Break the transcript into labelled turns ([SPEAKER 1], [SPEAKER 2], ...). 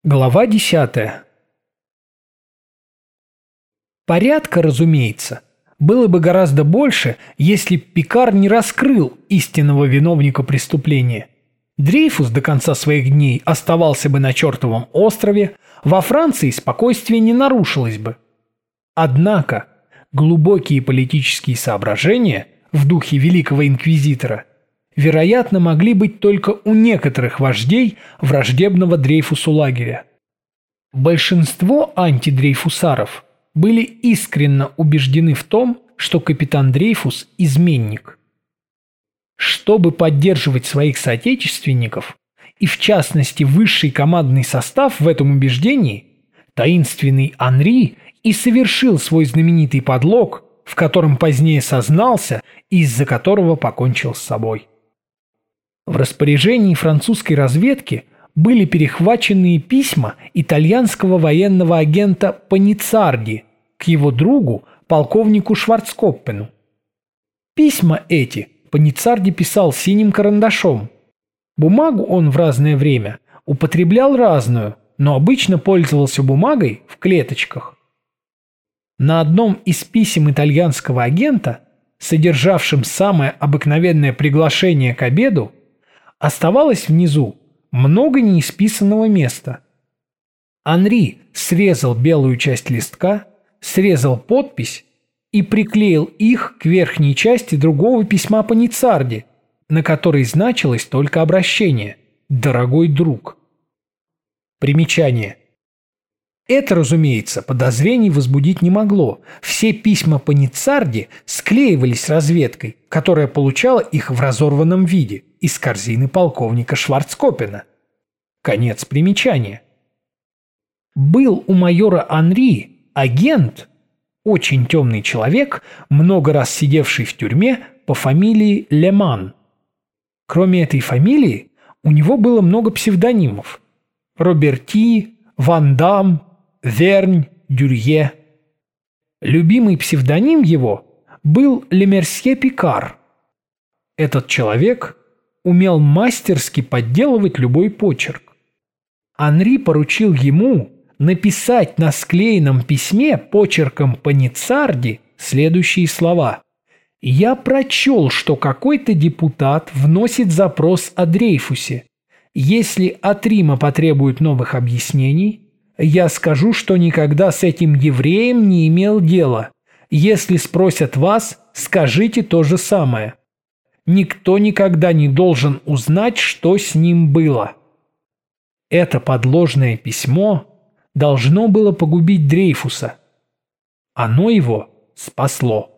[SPEAKER 1] Глава 10. Порядка, разумеется, было бы гораздо больше, если Пикар не раскрыл истинного виновника преступления. Дрейфус до конца своих дней оставался бы на чертовом острове, во Франции спокойствие не нарушилось бы. Однако глубокие политические соображения в духе великого инквизитора вероятно, могли быть только у некоторых вождей враждебного Дрейфусу лагеря. Большинство антидрейфусаров были искренне убеждены в том, что капитан Дрейфус – изменник. Чтобы поддерживать своих соотечественников, и в частности высший командный состав в этом убеждении, таинственный Анри и совершил свой знаменитый подлог, в котором позднее сознался и из-за которого покончил с собой. В распоряжении французской разведки были перехваченные письма итальянского военного агента Паницарди к его другу, полковнику Шварцкоппену. Письма эти Паницарди писал синим карандашом. Бумагу он в разное время употреблял разную, но обычно пользовался бумагой в клеточках. На одном из писем итальянского агента, содержавшем самое обыкновенное приглашение к обеду, оставалось внизу много неисписанного места. Анри срезал белую часть листка, срезал подпись и приклеил их к верхней части другого письма Паницарди, на которой значилось только обращение «Дорогой друг». Примечание. Это, разумеется, подозрений возбудить не могло. Все письма Паницарди склеивались разведкой, которая получала их в разорванном виде из корзины полковника Шварцкоппена. Конец примечания. Был у майора Анри агент, очень темный человек, много раз сидевший в тюрьме по фамилии Леман. Кроме этой фамилии, у него было много псевдонимов: Роберти, Ван Дам, Вернь, Дюрье. Любимый псевдоним его был Лемерсье Пикар. Этот человек умел мастерски подделывать любой почерк. Анри поручил ему написать на склеенном письме почерком Паницарди следующие слова: «Я прочел, что какой-то депутат вносит запрос о Дрейфусе. Если от Рима потребуют новых объяснений, я скажу, что никогда с этим евреем не имел дела. Если спросят вас, скажите то же самое. Никто никогда не должен узнать, что с ним было». Это подложное письмо должно было погубить Дрейфуса. Оно его спасло.